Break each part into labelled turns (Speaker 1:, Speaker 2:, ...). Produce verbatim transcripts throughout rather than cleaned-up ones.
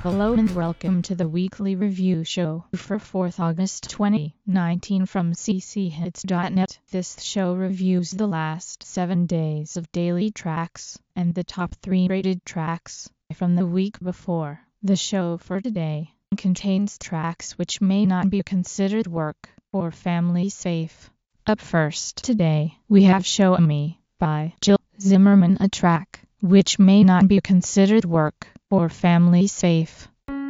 Speaker 1: Hello and welcome to the weekly review show for fourth August twenty nineteen from c c hits dot net. This show reviews the last seven days of daily tracks and the top three rated tracks from the week before. The show for today contains tracks which may not be considered work or family safe. Up first today, we have Show Me by Jill Zimmerman, a track which may not be considered work or family safe.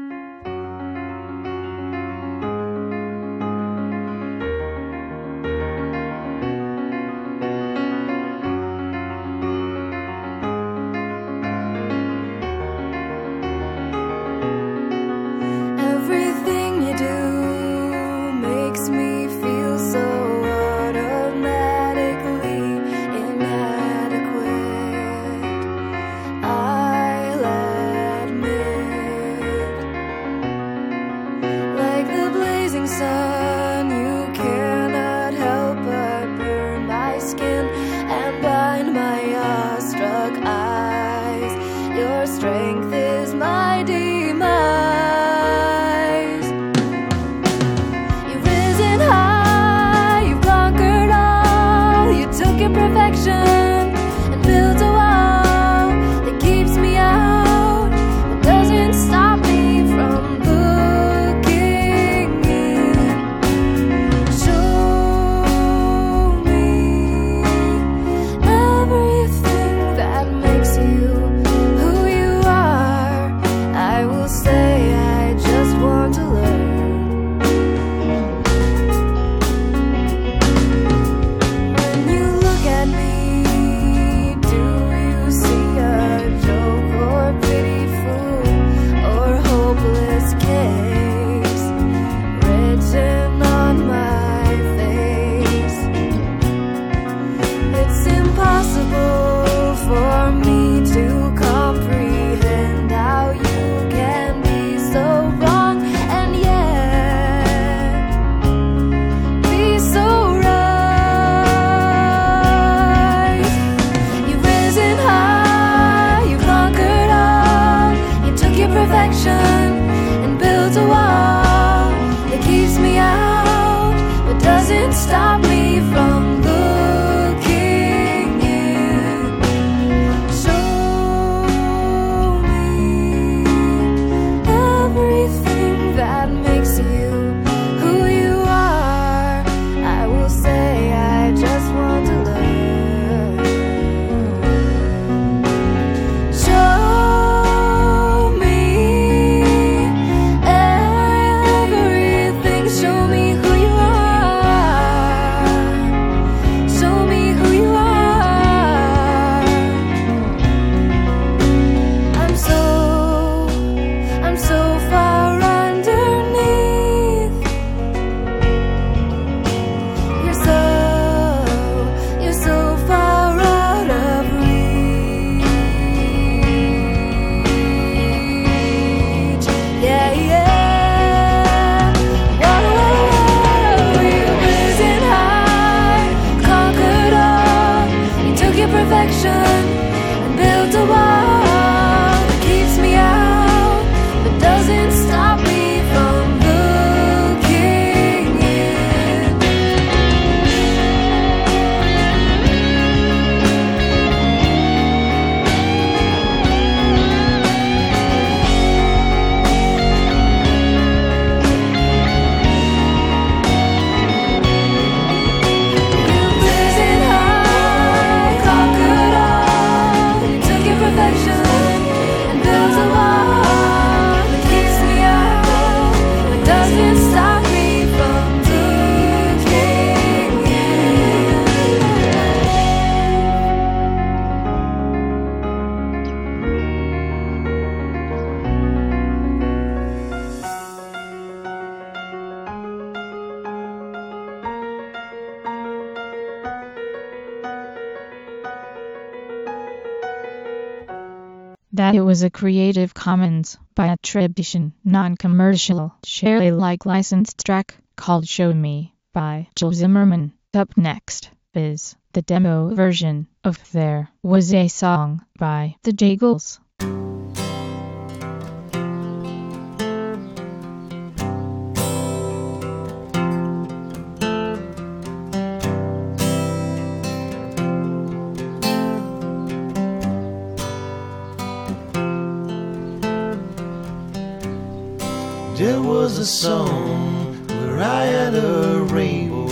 Speaker 2: Everything you do makes me feel so automatically inadequate. I'll admit, like the blazing sun, you cannot help but burn my skin and blind my awestruck eyes. Your strength is my demise. Perfection and built a wall that keeps me out, but doesn't stop me from looking in. Show me everything that makes you who you are. I will say I just want to learn. And built a wall that keeps me out, but doesn't stop me from looking in. Show me everything that makes you who you are. I will say I just want to learn. And built a wall that keeps me out, but doesn't stop me from looking in. You're blazing high, conquered all. Perfection and built a wall that keeps me out, but doesn't stop me from looking
Speaker 1: That it was a Creative Commons by attribution, non-commercial, share Alike licensed track called Show Me by Jill Zimmerman. Up next is the demo version of There Was a Song by the Jagles.
Speaker 3: There was a song where I had a rainbow.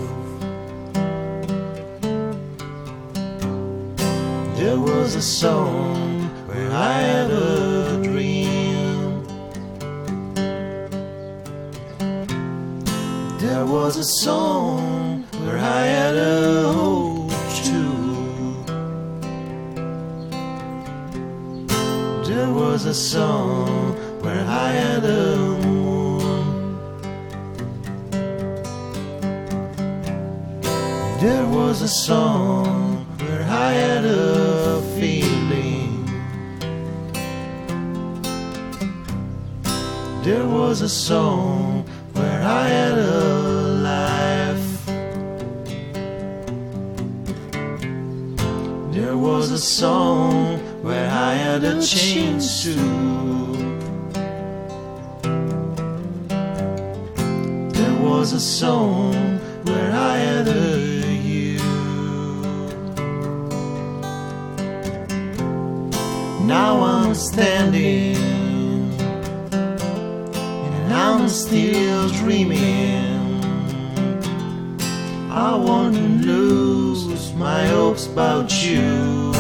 Speaker 3: There was a song where I had a dream. There was a song where I had a hope too. There was a song where I had a moon. There was a song where I had a feeling. There was a song where I had a life. There was a song where I had a chance to. There was a song where I had a you. Now I'm standing and I'm still dreaming. I want to lose my hopes about you.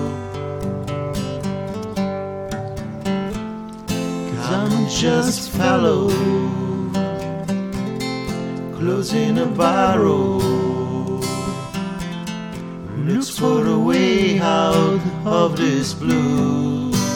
Speaker 3: Cause I'm just a fellow closing a barrel who looks for a way out of this blue.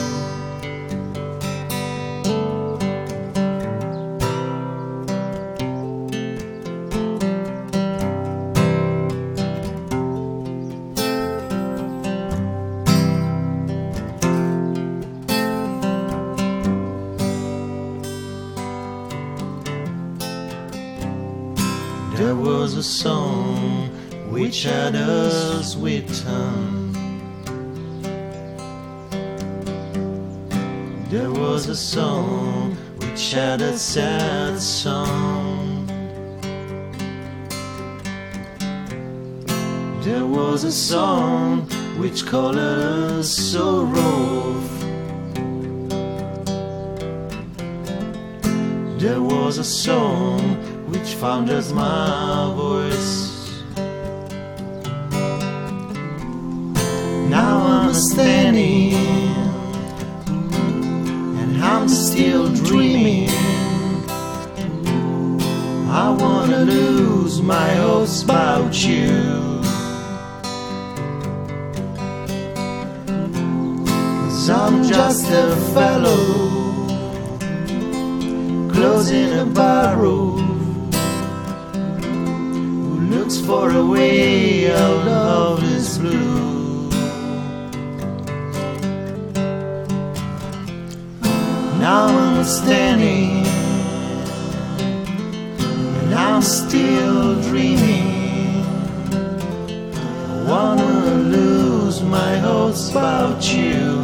Speaker 3: There was a song which had a sweet tongue. There was a song which had a sad song. There was a song which called us sorrow. There was a song which found us my voice. Now I'm standing and I'm still dreaming. I wanna lose my hopes about you. Cause I'm just a fellow closing a barrel looks for a way out of this blue. Now I'm standing and I'm still dreaming. I wanna lose my hopes about you.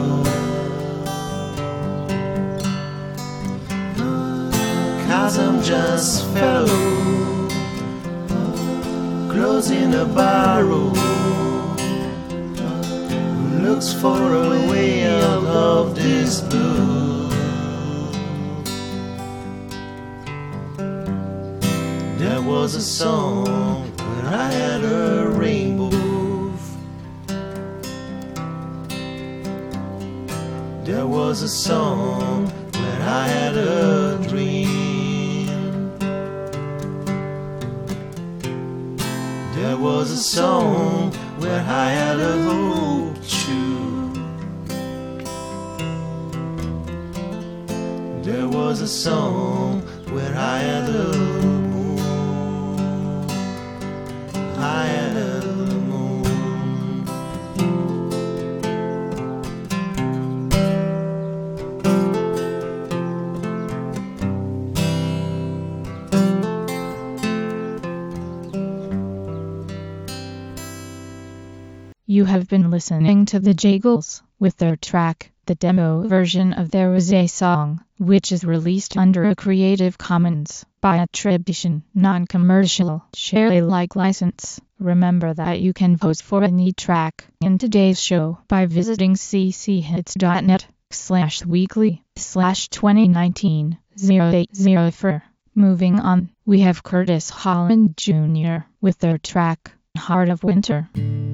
Speaker 3: Cause I'm just a fellow closing a barrel who looks for a way out of this blue. There was a song where I had a rainbow. There was a song where I had a dream. There was a song where I had a hope too. There was a song where I had a moon. I had a moon.
Speaker 1: You have been listening to the Jagles with their track, the demo version of There Was a Song, which is released under a Creative Commons by attribution, non-commercial, share Alike license. Remember that you can vote for any track in today's show by visiting c c hits dot net. slash weekly slash twenty nineteen oh eight oh four. Moving on, we have Curtis Holland Junior with their track, Heart of Winter.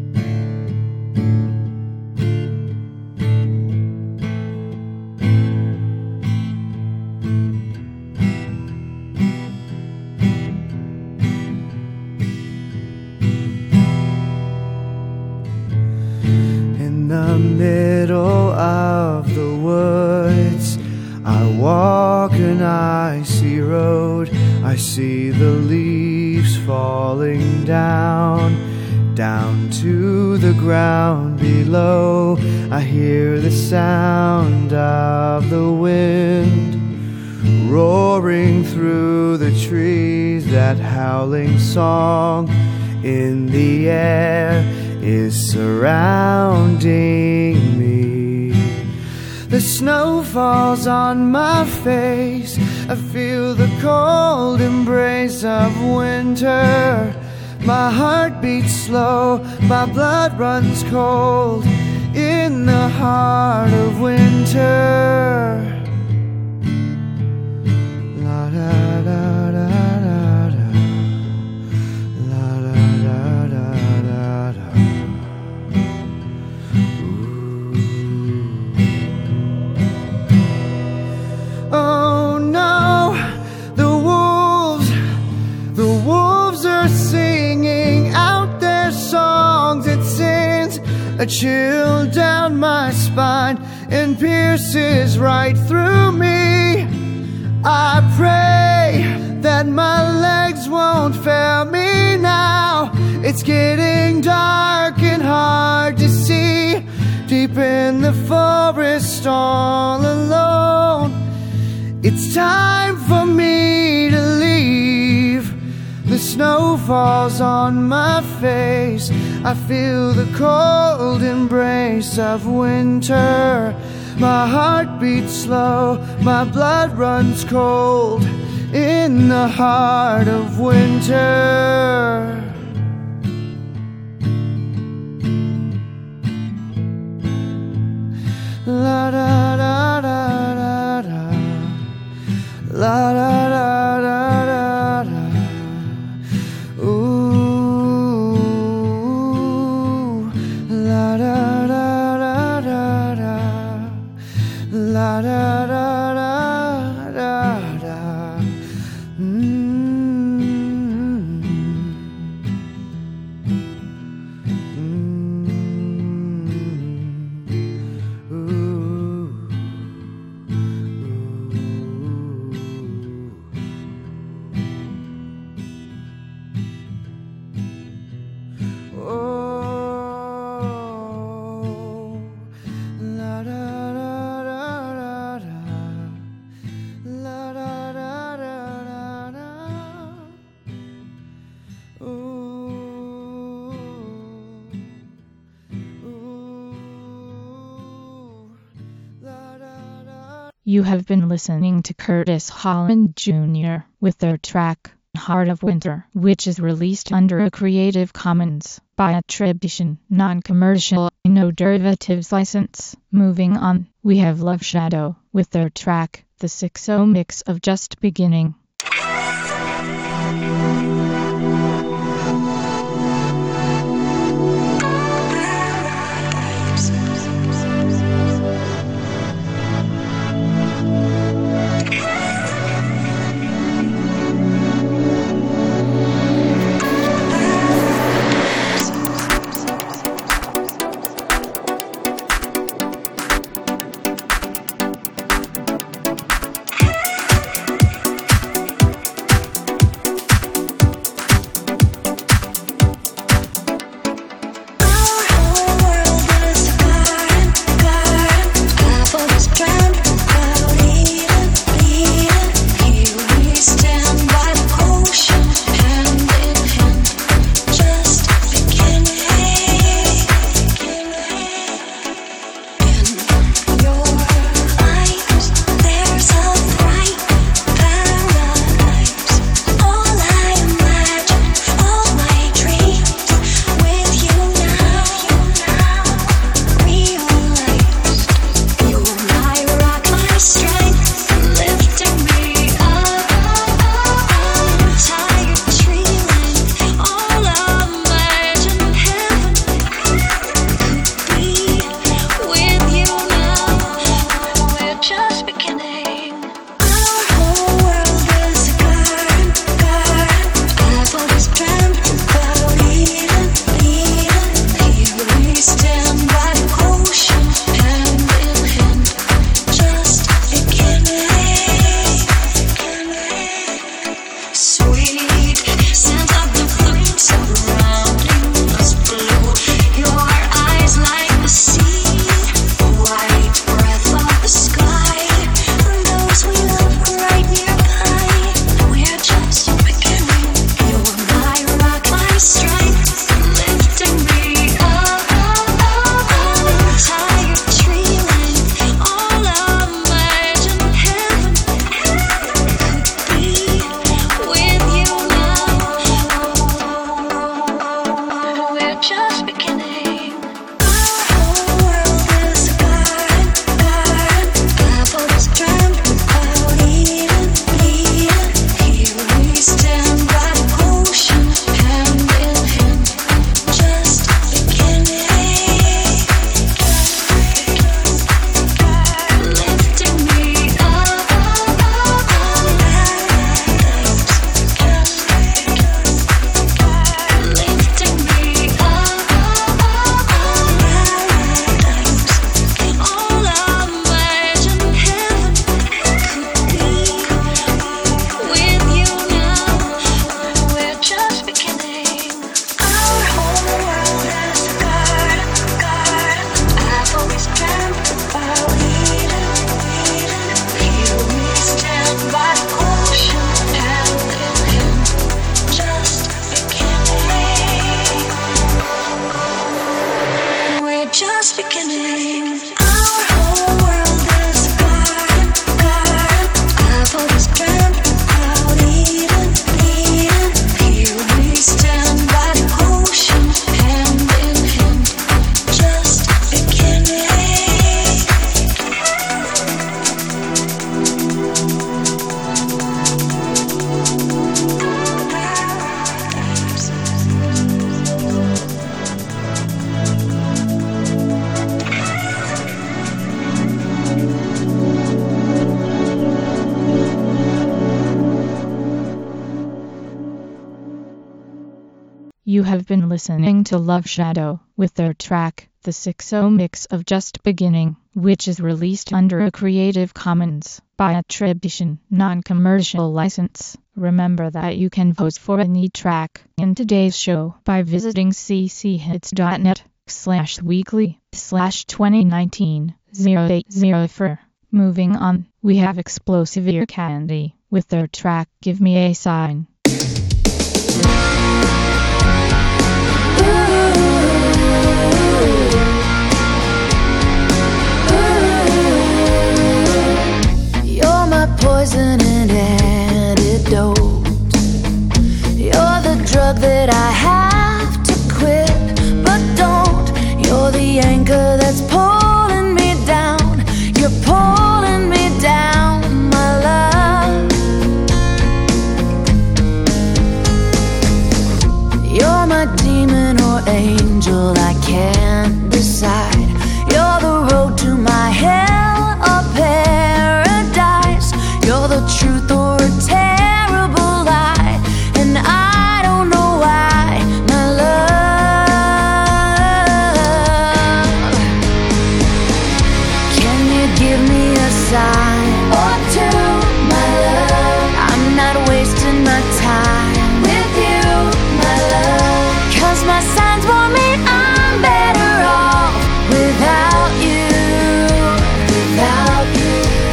Speaker 4: In the middle of the woods, I walk an icy road. I see the leaves falling down, down to the ground below. I hear the sound of the wind roaring through the trees. That howling song in the air is surrounding me. The snow falls on my face. I feel the cold embrace of winter. My heart beats slow, my blood runs cold in the heart of winter. La da da da da da. La da da da da da. Oh no, the wolves, the wolves are singing out their songs. It sends a chill down my spine and pierces right through me. I pray that my legs won't fail me now. It's getting dark and hard to see, deep in the forest all alone. It's time for me to leave. The snow falls on my face. I feel the cold embrace of winter. My heart beats slow, my blood runs cold in the heart of winter. La da da da da da. La da da da da da. Ooh, la da da da da da. La da da da da da. Mm-hmm. Mm-hmm. Ooh. Oh, la da da da da da, la da da da da da. Ooh, ooh, la da da.
Speaker 1: You have been listening to Curtis Holland Junior with their track, Heart of Winter, which is released under a Creative Commons by attribution, non-commercial, no derivatives license. Moving on, we have Love Shadow with their track, The six oh Mix of Just Beginning. You have been listening to Love Shadow with their track, The six oh Mix of Just Beginning, which is released under a Creative Commons by attribution, non-commercial license. Remember that you can vote for any track in today's show by visiting cchits.net slash weekly slash 2019 080. Moving on, we have Explosive Ear Candy with their track Give Me a Sign.
Speaker 2: You're my poison and antidote. You're the drug that I have to quit, but don't. You're the anchor that's pulling me down. You're pulling me down, my love. You're my demon or angel, I can't decide. You're the road to my hell or paradise. You're the truth or a terrible lie, and I don't know why, my love. Can you give me a sign or two, my love? I'm not wasting my time with you, my love. 'Cause my signs warn me I'm better off without you, without you.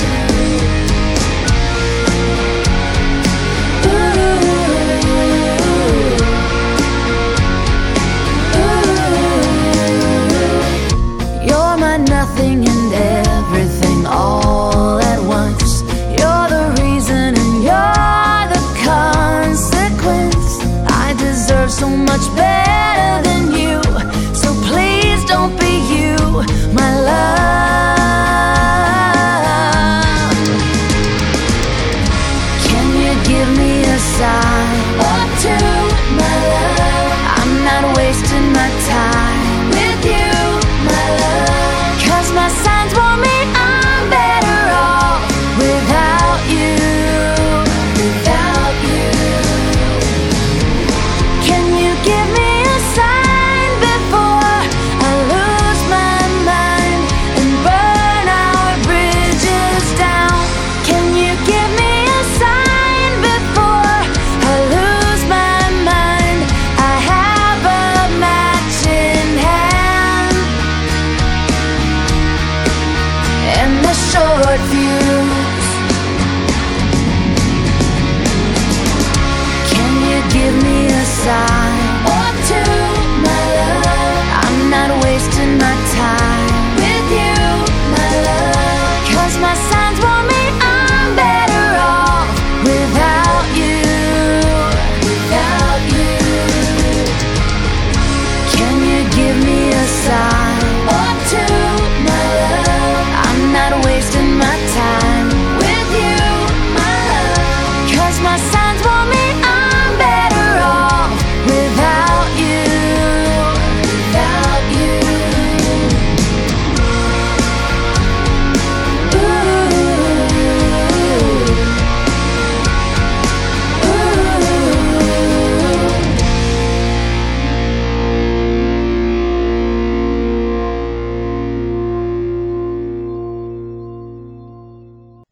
Speaker 2: You're my nothing and everything all at once. You're the reason and you're the consequence. I deserve so much better than you, so please don't be you, my love. Can you give me a sign or two, my love? I'm not wasting my time with you, my love. 'Cause my sign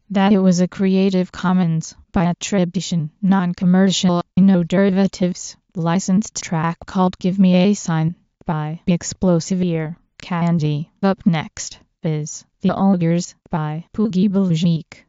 Speaker 1: That it was a Creative Commons by attribution, non-commercial, no derivatives, licensed track called Give Me a Sign by Explosive Ear Candy. Up next is The Ogres by Poogie Belgique.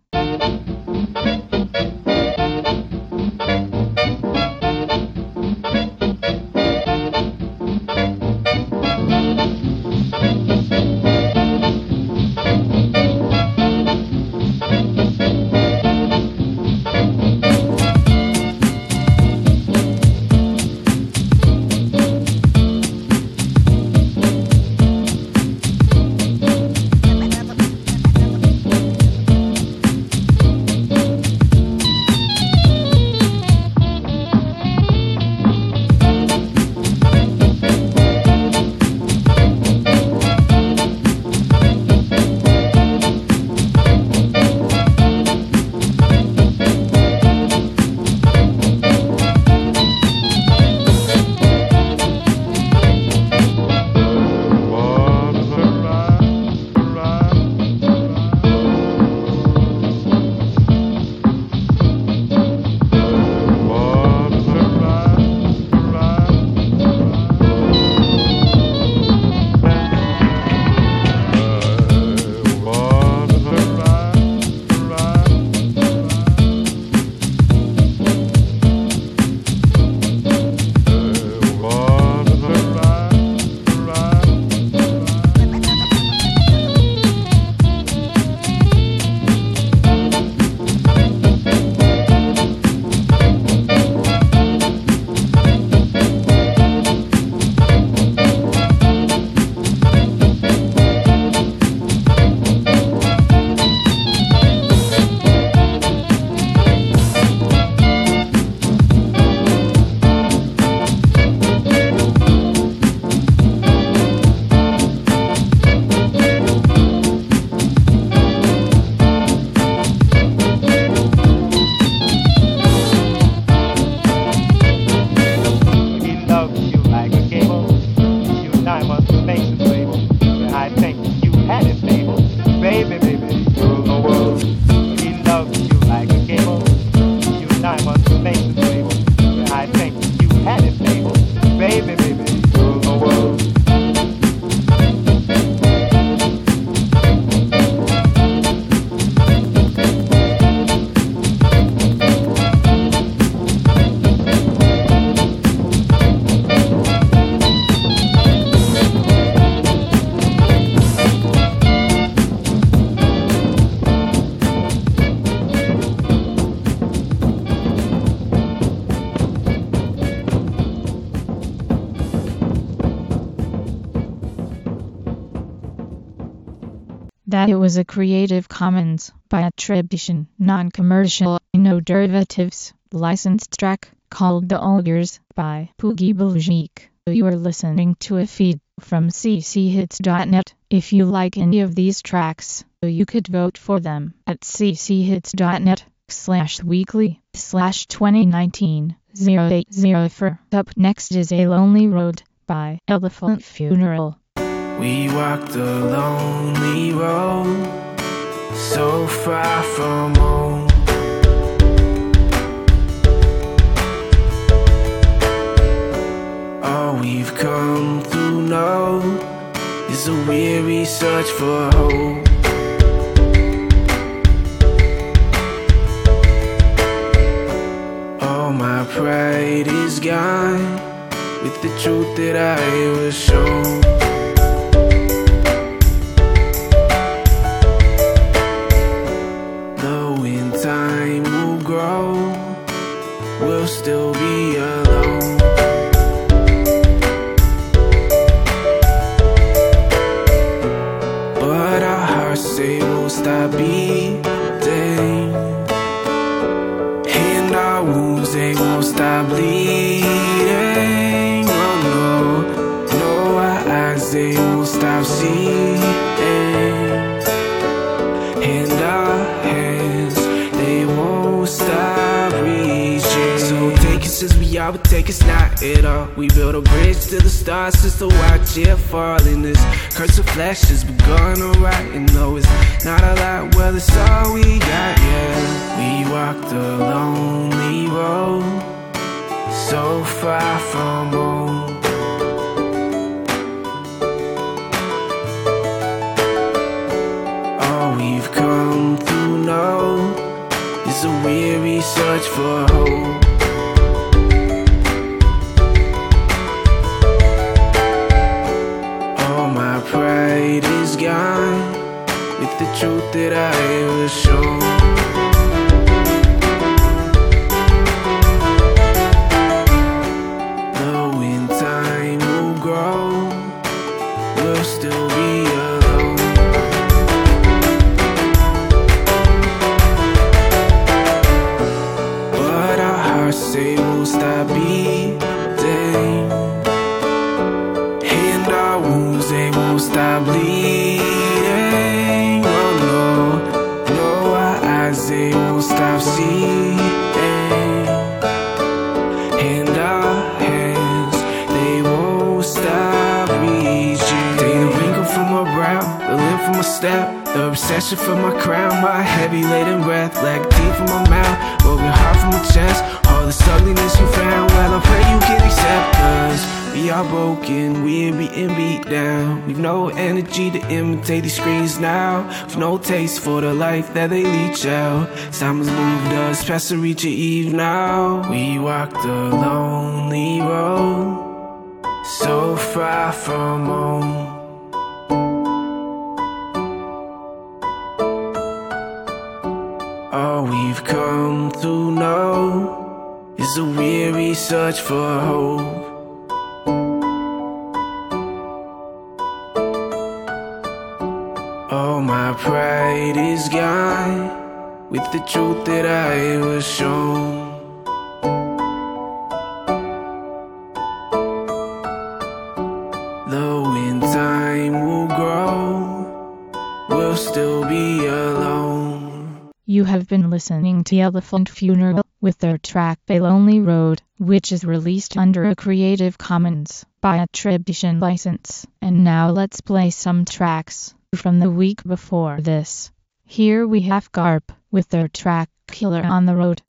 Speaker 1: That it was a Creative Commons by attribution, non-commercial, no derivatives, licensed track called The Ogres by Poogie Belgique. You are listening to a feed from c c hits dot net. If you like any of these tracks, you could vote for them at c c hits dot net slash weekly slash twenty nineteen oh eight oh four. Up next is A Lonely Road by Elephant Funeral.
Speaker 5: We walked a lonely road, so far from home. All we've come to know is a weary search for hope. All my pride is gone with the truth that I was shown. Time will grow, we'll still be alone. But our hearts say we'll stop beating, and our wounds they won't stop bleeding. Oh no, no, our eyes they won't stop seeing, and our hands they won't stop reaching. So take it since we out I would take, it's not at all. We built a bridge to the stars just to watch it fall. In this curse of flesh has begun alright. And though it's not a lot, well, it's all we got, yeah. We walked a lonely road, so far from home. All we've come to know is a weary search for hope. All my pride is gone with the truth that I was shown. Though in time will grow, we'll still be alone. But our hearts say we'll stop beating, and our wounds, they won't stop bleeding. Oh no, no, our eyes, they won't stop seeing, and our hands, they won't stop reaching. Take the wrinkle from my brow, the limp from my step, the obsession from my crown, my heavy laden breath, like teeth from my mouth, broken heart from my chest. All this ugliness you found, well, I pray you can accept us. We are broken, we're being beat down. We've no energy to imitate these screens now. We've no taste for the life that they leech out. Time has moved us past the reach of eve now. We walked a lonely road, so far from home. All we've come to know is a weary search for hope. All my pride is gone with the truth that I was shown. Though in time will grow, we'll still be alone.
Speaker 1: You have been listening to Elephant Funeral with their track A Lonely Road, which is released under a Creative Commons by attribution license. And now let's play some tracks from the week before this. Here we have Garp with their track Killer on the Road.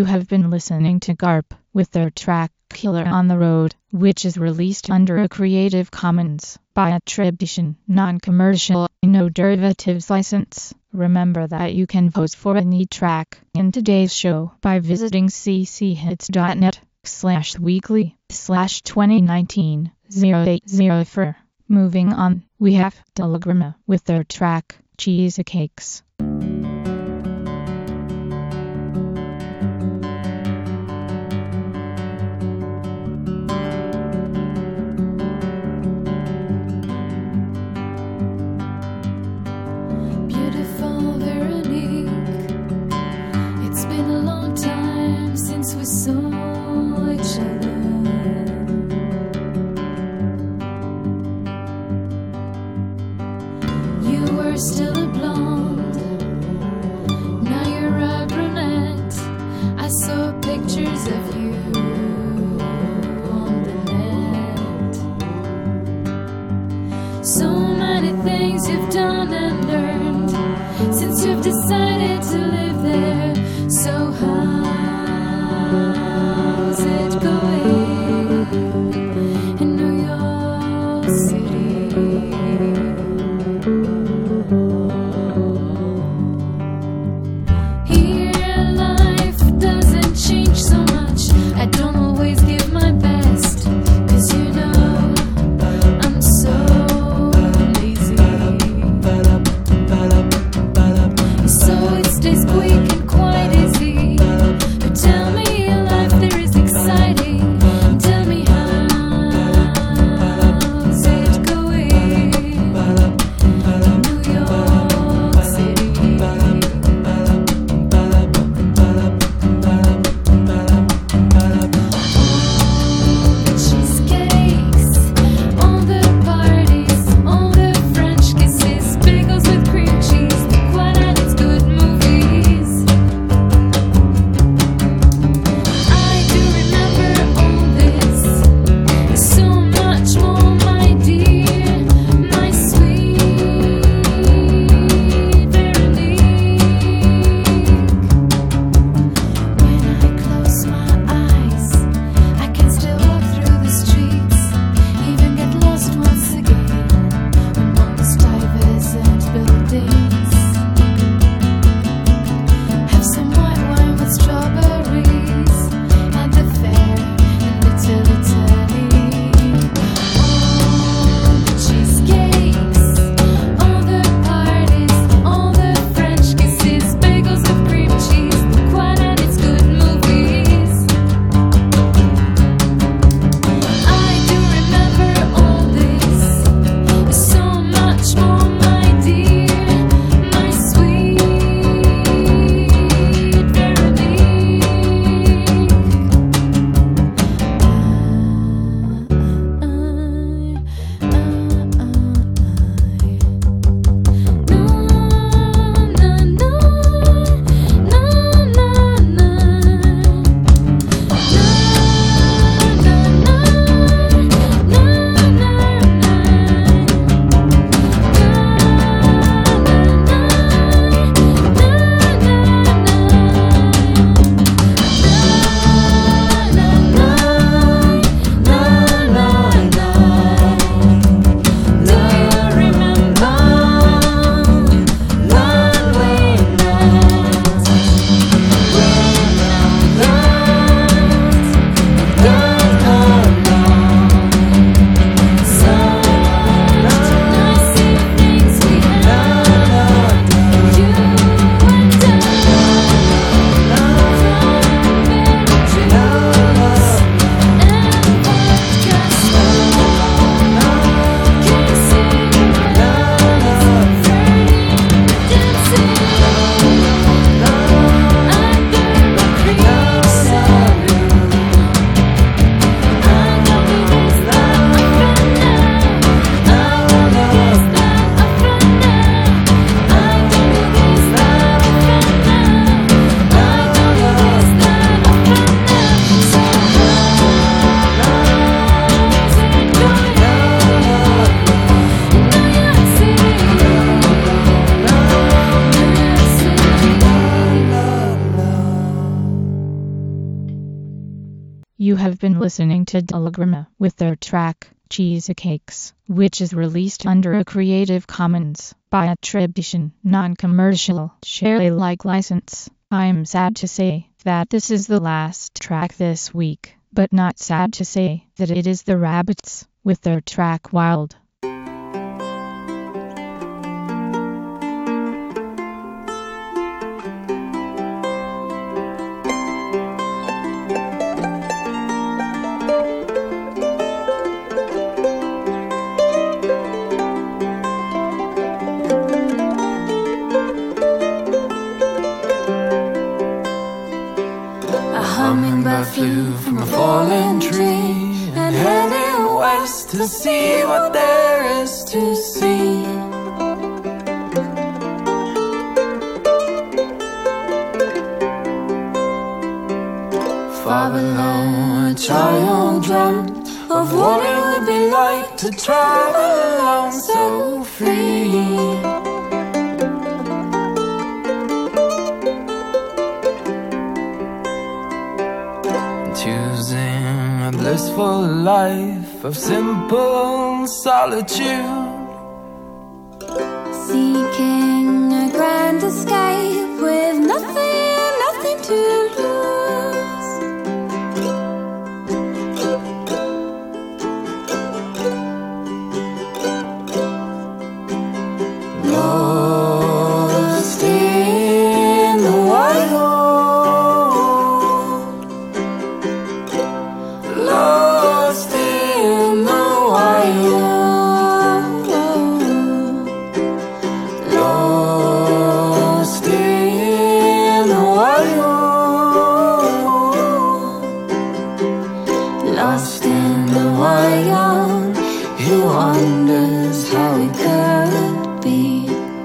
Speaker 1: You have been listening to Garp with their track Killer on the Road, which is released under a Creative Commons by attribution, non-commercial, no derivatives license. Remember that you can vote for any track in today's show by visiting cchits.net slash weekly slash 2019 080 Moving on, we have Telegrama with their track Cheesecakes.
Speaker 2: We saw each other. You were still a blonde, now you're a brunette. I saw pictures of you on the net. So many things you've done and learned since you've decided to live there. So high
Speaker 1: You have been listening to Delagrama with their track, Cheesecakes, which is released under a Creative Commons by attribution, non-commercial, share Alike license. I'm sad to say that this is the last track this week, but not sad to say that it is the Rabbits with their track Wild.
Speaker 5: Hummingbird flew from a fallen tree and headed west to see what there is to see. Far below, a child dreamt of what it would be like to travel alone so free. Choosing a blissful life of simple solitude,
Speaker 2: seeking a grand escape with nothing, nothing to lose. Lost in the wild, lost in the wild, lost in the wild, lost in the wild. He wonders how it could be.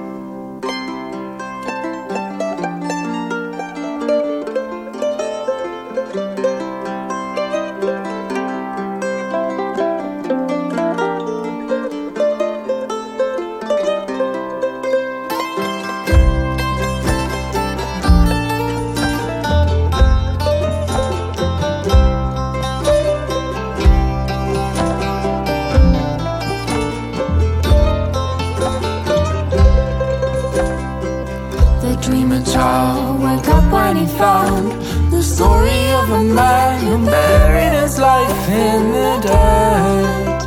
Speaker 5: dreamer child woke up when he found the story of a man who buried his life in the dirt.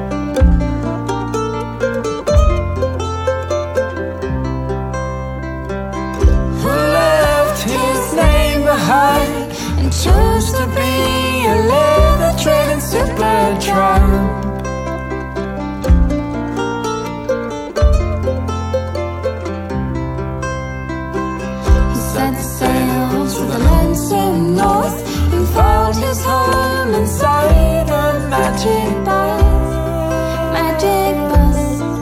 Speaker 5: Who left his name behind and chose to be a leather trading super tramp. Sails for the land so north and found his home inside a magic bus, magic bus.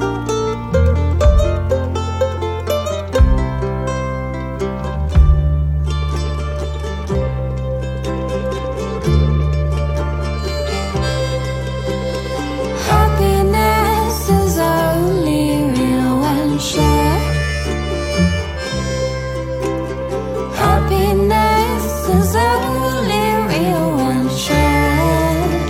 Speaker 5: Happiness is only real when shared. Happiness is only real when shared.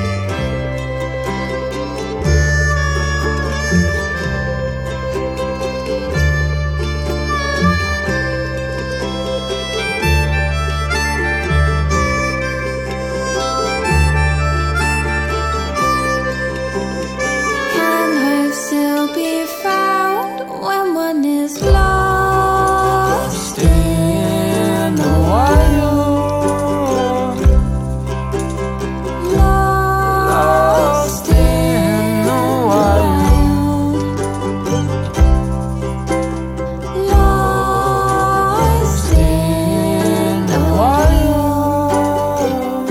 Speaker 5: Can hope still be found when one is lost in the wild, lost in the wild, lost in the wild,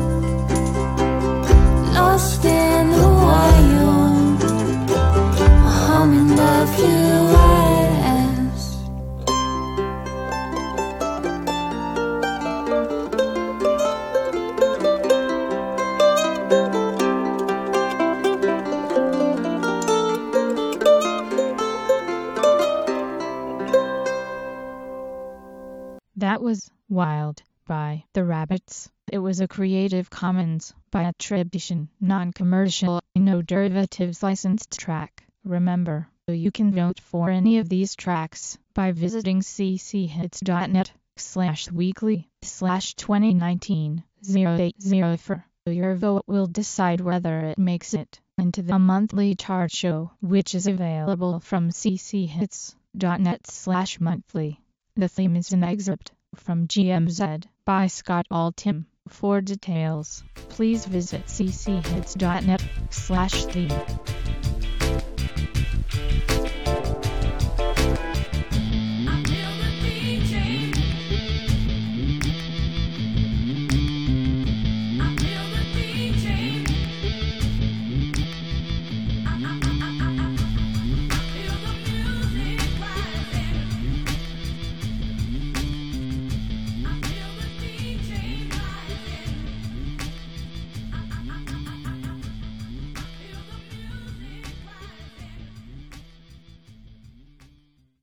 Speaker 5: lost in the wild. A hummingbird flew west.
Speaker 1: That was Wild by The Rabbits. It was a Creative Commons by attribution, non-commercial, no derivatives licensed track. Remember, you can vote for any of these tracks by visiting cchits.net slash weekly slash 2019 080 Your vote will decide whether it makes it into the monthly chart show, which is available from cchits.net slash monthly. The theme is an excerpt from G M Z by Scott Altham. For details, please visit cchits.net slash theme.